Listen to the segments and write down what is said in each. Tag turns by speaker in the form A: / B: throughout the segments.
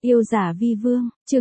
A: Yêu giả vi vương, chương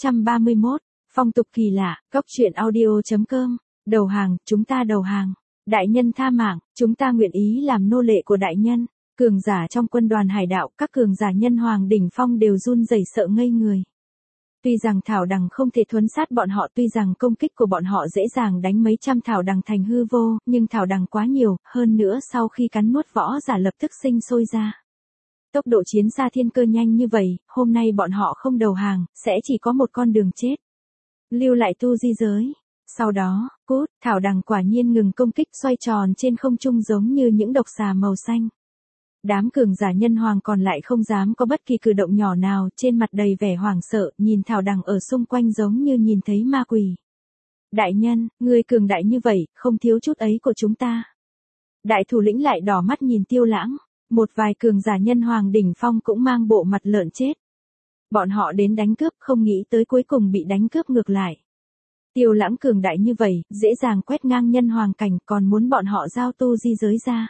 A: 631, phong tục kỳ lạ, góc truyện audio.com, đầu hàng, chúng ta đầu hàng. Đại nhân tha mạng, chúng ta nguyện ý làm nô lệ của đại nhân. Cường giả trong quân đoàn hải đạo, các cường giả nhân hoàng đỉnh phong đều run rẩy sợ ngây người. Tuy rằng thảo đằng không thể thuấn sát bọn họ, tuy rằng công kích của bọn họ dễ dàng đánh mấy trăm thảo đằng thành hư vô, nhưng thảo đằng quá nhiều, hơn nữa sau khi cắn nuốt võ giả lập tức sinh sôi ra. Tốc độ chiến xa thiên cơ nhanh như vậy, hôm nay bọn họ không đầu hàng, sẽ chỉ có một con đường chết. Lưu lại tu di giới. Sau đó, cút, thảo đằng quả nhiên ngừng công kích, xoay tròn trên không trung giống như những độc xà màu xanh. Đám cường giả nhân hoàng còn lại không dám có bất kỳ cử động nhỏ nào, trên mặt đầy vẻ hoảng sợ, nhìn thảo đằng ở xung quanh giống như nhìn thấy ma quỷ. Đại nhân, ngươi cường đại như vậy, không thiếu chút ấy của chúng ta. Đại thủ lĩnh lại đỏ mắt nhìn Tiêu Lãng, một vài cường giả nhân hoàng đỉnh phong cũng mang bộ mặt lợn chết. Bọn họ đến đánh cướp, không nghĩ tới cuối cùng bị đánh cướp ngược lại. Tiêu Lãng cường đại như vậy, dễ dàng quét ngang nhân hoàng cảnh, còn muốn bọn họ giao tu di giới ra.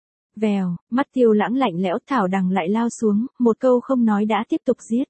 A: Vèo, mắt Tiêu Lãng lạnh lẽo, thảo đằng lại lao xuống, một câu không nói đã tiếp tục giết.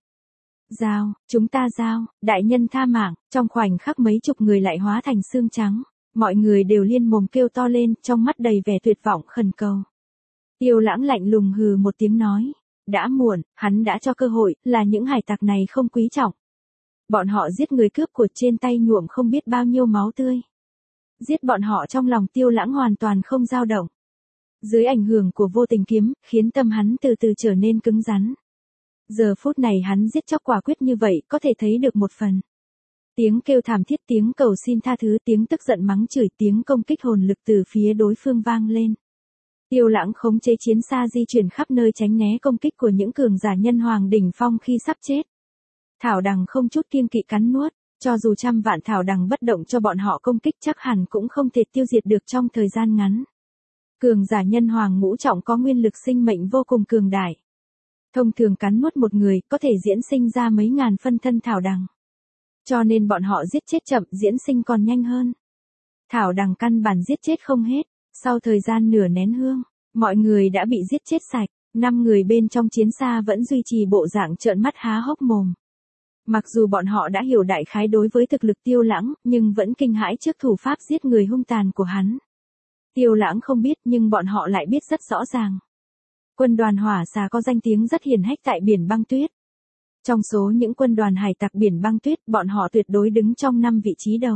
A: Giao, chúng ta giao, đại nhân tha mạng, trong khoảnh khắc mấy chục người lại hóa thành xương trắng, mọi người đều liên mồm kêu to lên, trong mắt đầy vẻ tuyệt vọng khẩn cầu. Tiêu Lãng lạnh lùng hừ một tiếng nói, đã muộn, hắn đã cho cơ hội, là những hải tặc này không quý trọng. Bọn họ giết người cướp của, trên tay nhuộm không biết bao nhiêu máu tươi. Giết bọn họ trong lòng Tiêu Lãng hoàn toàn không dao động. Dưới ảnh hưởng của vô tình kiếm, khiến tâm hắn từ từ trở nên cứng rắn. Giờ phút này hắn giết chóc quả quyết như vậy, có thể thấy được một phần. Tiếng kêu thảm thiết, tiếng cầu xin tha thứ, tiếng tức giận mắng chửi, tiếng công kích hồn lực từ phía đối phương vang lên. Tiêu Lãng khống chế chiến xa di chuyển khắp nơi tránh né công kích của những cường giả nhân hoàng đỉnh phong khi sắp chết. Thảo đằng không chút kiêng kỵ cắn nuốt, cho dù trăm vạn thảo đằng bất động cho bọn họ công kích chắc hẳn cũng không thể tiêu diệt được trong thời gian ngắn. Cường giả nhân hoàng ngũ trọng có nguyên lực sinh mệnh vô cùng cường đại. Thông thường cắn nuốt một người có thể diễn sinh ra mấy ngàn phân thân thảo đằng. Cho nên bọn họ giết chết chậm, diễn sinh còn nhanh hơn. Thảo đằng căn bản giết chết không hết, sau thời gian nửa nén hương, mọi người đã bị giết chết sạch, 5 người bên trong chiến xa vẫn duy trì bộ dạng trợn mắt há hốc mồm. Mặc dù bọn họ đã hiểu đại khái đối với thực lực Tiêu Lãng, nhưng vẫn kinh hãi trước thủ pháp giết người hung tàn của hắn. Tiêu Lãng không biết nhưng bọn họ lại biết rất rõ ràng. Quân đoàn hỏa xà có danh tiếng rất hiển hách tại biển băng tuyết. Trong số những quân đoàn hải tặc biển băng tuyết, bọn họ tuyệt đối đứng trong 5 vị trí đầu.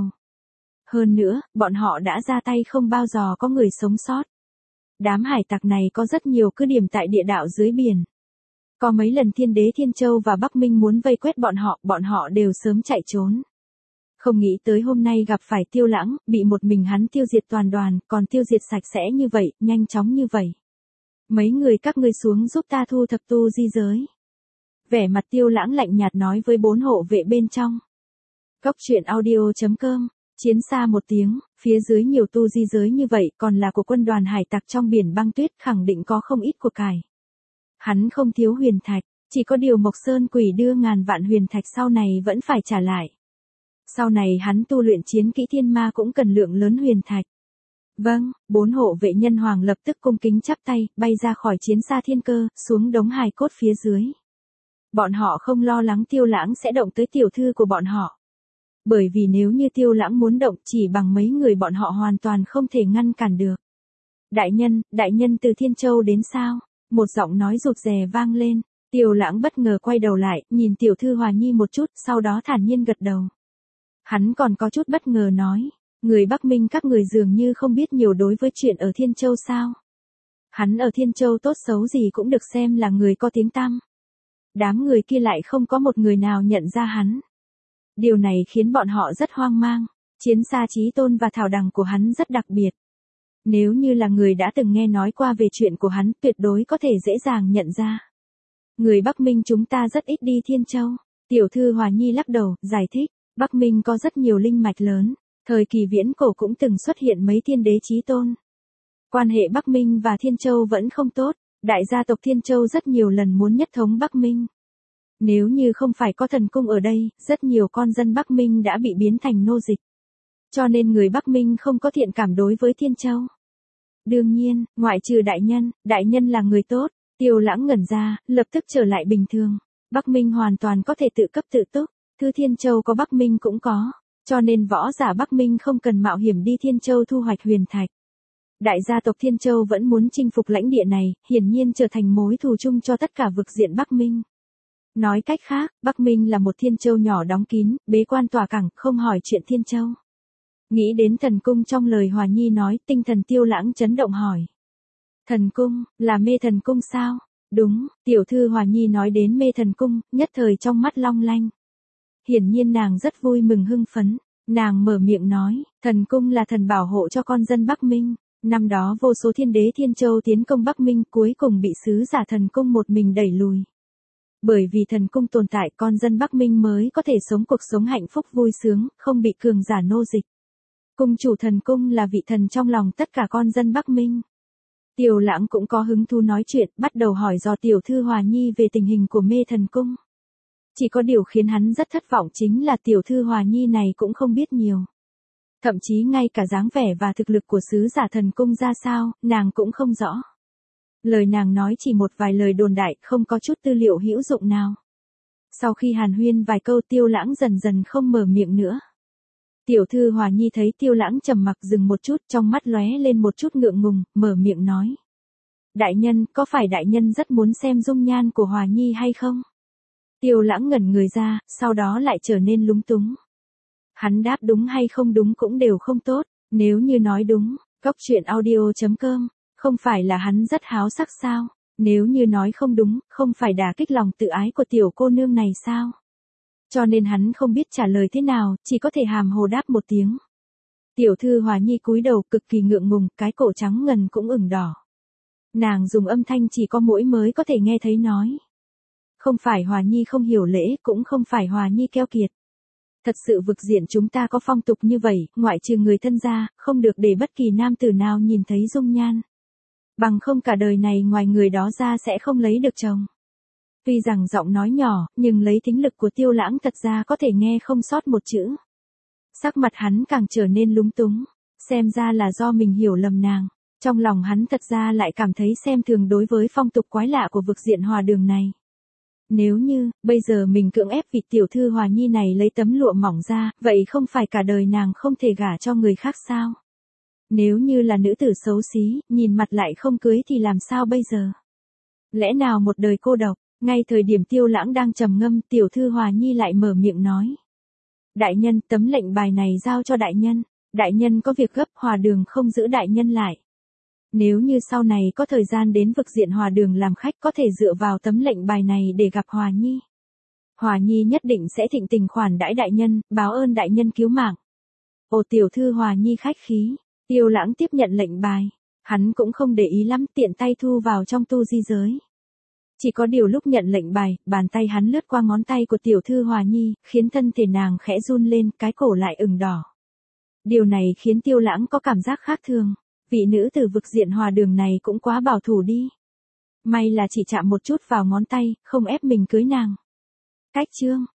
A: Hơn nữa, bọn họ đã ra tay không bao giờ có người sống sót. Đám hải tặc này có rất nhiều cứ điểm tại địa đạo dưới biển. Có mấy lần Thiên Đế Thiên Châu và Bắc Minh muốn vây quét bọn họ đều sớm chạy trốn. Không nghĩ tới hôm nay gặp phải Tiêu Lãng, bị một mình hắn tiêu diệt toàn đoàn, còn tiêu diệt sạch sẽ như vậy, nhanh chóng như vậy. Mấy người các ngươi xuống giúp ta thu thập tu di giới. Vẻ mặt Tiêu Lãng lạnh nhạt nói với 4 hộ vệ bên trong. Góc truyện audio.com, chiến xa một tiếng, phía dưới nhiều tu di giới như vậy còn là của quân đoàn hải tặc trong biển băng tuyết, khẳng định có không ít của cải. Hắn không thiếu huyền thạch, chỉ có điều Mộc Sơn Quỷ đưa ngàn vạn huyền thạch sau này vẫn phải trả lại. Sau này hắn tu luyện chiến kỹ thiên ma cũng cần lượng lớn huyền thạch. Vâng, 4 hộ vệ nhân hoàng lập tức cung kính chắp tay, bay ra khỏi chiến xa thiên cơ, xuống đống hài cốt phía dưới. Bọn họ không lo lắng Tiêu Lãng sẽ động tới tiểu thư của bọn họ. Bởi vì nếu như Tiêu Lãng muốn động chỉ bằng mấy người bọn họ hoàn toàn không thể ngăn cản được. Đại nhân từ Thiên Châu đến sao? Một giọng nói rụt rè vang lên. Tiêu Lãng bất ngờ quay đầu lại, nhìn tiểu thư Hòa Nhi một chút, sau đó thản nhiên gật đầu. Hắn còn có chút bất ngờ nói, người Bắc Minh các người dường như không biết nhiều đối với chuyện ở Thiên Châu sao? Hắn ở Thiên Châu tốt xấu gì cũng được xem là người có tiếng tăm. Đám người kia lại không có một người nào nhận ra hắn. Điều này khiến bọn họ rất hoang mang, chiến xa chí tôn và thảo đằng của hắn rất đặc biệt. Nếu như là người đã từng nghe nói qua về chuyện của hắn, tuyệt đối có thể dễ dàng nhận ra. Người Bắc Minh chúng ta rất ít đi Thiên Châu. Tiểu thư Hòa Nhi lắc đầu, giải thích, Bắc Minh có rất nhiều linh mạch lớn, thời kỳ viễn cổ cũng từng xuất hiện mấy thiên đế chí tôn. Quan hệ Bắc Minh và Thiên Châu vẫn không tốt, đại gia tộc Thiên Châu rất nhiều lần muốn nhất thống Bắc Minh. Nếu như không phải có thần cung ở đây, rất nhiều con dân Bắc Minh đã bị biến thành nô dịch. Cho nên người Bắc Minh không có thiện cảm đối với Thiên Châu. Đương nhiên, ngoại trừ đại nhân là người tốt. Tiêu Lãng ngẩn ra, lập tức trở lại bình thường. Bắc Minh hoàn toàn có thể tự cấp tự túc, Thư Thiên Châu có Bắc Minh cũng có, cho nên võ giả Bắc Minh không cần mạo hiểm đi Thiên Châu thu hoạch huyền thạch. Đại gia tộc Thiên Châu vẫn muốn chinh phục lãnh địa này, hiển nhiên trở thành mối thù chung cho tất cả vực diện Bắc Minh. Nói cách khác, Bắc Minh là một Thiên Châu nhỏ đóng kín, bế quan tỏa cảng, không hỏi chuyện Thiên Châu. Nghĩ đến thần cung trong lời Hòa Nhi nói, tinh thần Tiêu Lãng chấn động hỏi. Thần cung, là mê thần cung sao? Đúng, tiểu thư Hòa Nhi nói đến mê thần cung, nhất thời trong mắt long lanh. Hiển nhiên nàng rất vui mừng hưng phấn, nàng mở miệng nói, thần cung là thần bảo hộ cho con dân Bắc Minh. Năm đó vô số thiên đế Thiên Châu tiến công Bắc Minh cuối cùng bị sứ giả thần cung một mình đẩy lùi. Bởi vì thần cung tồn tại con dân Bắc Minh mới có thể sống cuộc sống hạnh phúc vui sướng, không bị cường giả nô dịch. Cung chủ thần cung là vị thần trong lòng tất cả con dân Bắc Minh. Tiêu Lãng cũng có hứng thú nói chuyện, bắt đầu hỏi dò tiểu thư Hòa Nhi về tình hình của mê thần cung. Chỉ có điều khiến hắn rất thất vọng chính là tiểu thư Hòa Nhi này cũng không biết nhiều. Thậm chí ngay cả dáng vẻ và thực lực của sứ giả thần cung ra sao, nàng cũng không rõ. Lời nàng nói chỉ một vài lời đồn đại, không có chút tư liệu hữu dụng nào. Sau khi hàn huyên vài câu Tiêu Lãng dần dần không mở miệng nữa. Tiểu thư Hòa Nhi thấy Tiêu Lãng trầm mặc dừng một chút, trong mắt lóe lên một chút ngượng ngùng, mở miệng nói. Đại nhân, có phải đại nhân rất muốn xem dung nhan của Hòa Nhi hay không? Tiêu Lãng ngẩn người ra, sau đó lại trở nên lúng túng. Hắn đáp đúng hay không đúng cũng đều không tốt, nếu như nói đúng, Cốc Truyện Audio.com, không phải là hắn rất háo sắc sao? Nếu như nói không đúng, không phải đả kích lòng tự ái của tiểu cô nương này sao? Cho nên hắn không biết trả lời thế nào, chỉ có thể hàm hồ đáp một tiếng. Tiểu thư Hòa Nhi cúi đầu cực kỳ ngượng ngùng, cái cổ trắng ngần cũng ửng đỏ. Nàng dùng âm thanh chỉ có mũi mới có thể nghe thấy nói. Không phải Hòa Nhi không hiểu lễ, cũng không phải Hòa Nhi keo kiệt. Thật sự vực diện chúng ta có phong tục như vậy, ngoại trừ người thân ra, không được để bất kỳ nam tử nào nhìn thấy dung nhan. Bằng không cả đời này ngoài người đó ra sẽ không lấy được chồng. Tuy rằng giọng nói nhỏ, nhưng lấy thính lực của Tiêu Lãng thật ra có thể nghe không sót một chữ. Sắc mặt hắn càng trở nên lúng túng, xem ra là do mình hiểu lầm nàng. Trong lòng hắn thật ra lại cảm thấy xem thường đối với phong tục quái lạ của vực diện Hòa Đường này. Nếu như, bây giờ mình cưỡng ép vị tiểu thư Hòa Nhi này lấy tấm lụa mỏng ra, vậy không phải cả đời nàng không thể gả cho người khác sao? Nếu như là nữ tử xấu xí, nhìn mặt lại không cưới thì làm sao bây giờ? Lẽ nào một đời cô độc? Ngay thời điểm Tiêu Lãng đang trầm ngâm, tiểu thư Hòa Nhi lại mở miệng nói. Đại nhân, tấm lệnh bài này giao cho đại nhân. Đại nhân có việc gấp, Hòa Đường không giữ đại nhân lại. Nếu như sau này có thời gian đến vực diện Hòa Đường làm khách có thể dựa vào tấm lệnh bài này để gặp Hòa Nhi. Hòa Nhi nhất định sẽ thịnh tình khoản đãi đại nhân, báo ơn đại nhân cứu mạng. Ồ tiểu thư Hòa Nhi khách khí. Tiêu Lãng tiếp nhận lệnh bài. Hắn cũng không để ý lắm, tiện tay thu vào trong tu di giới. Chỉ có điều lúc nhận lệnh bài, bàn tay hắn lướt qua ngón tay của tiểu thư Hòa Nhi, khiến thân thể nàng khẽ run lên, cái cổ lại ửng đỏ. Điều này khiến Tiêu Lãng có cảm giác khác thường. Vị nữ tử vực diện Hòa Đường này cũng quá bảo thủ đi. May là chỉ chạm một chút vào ngón tay, không ép mình cưới nàng. Cách chương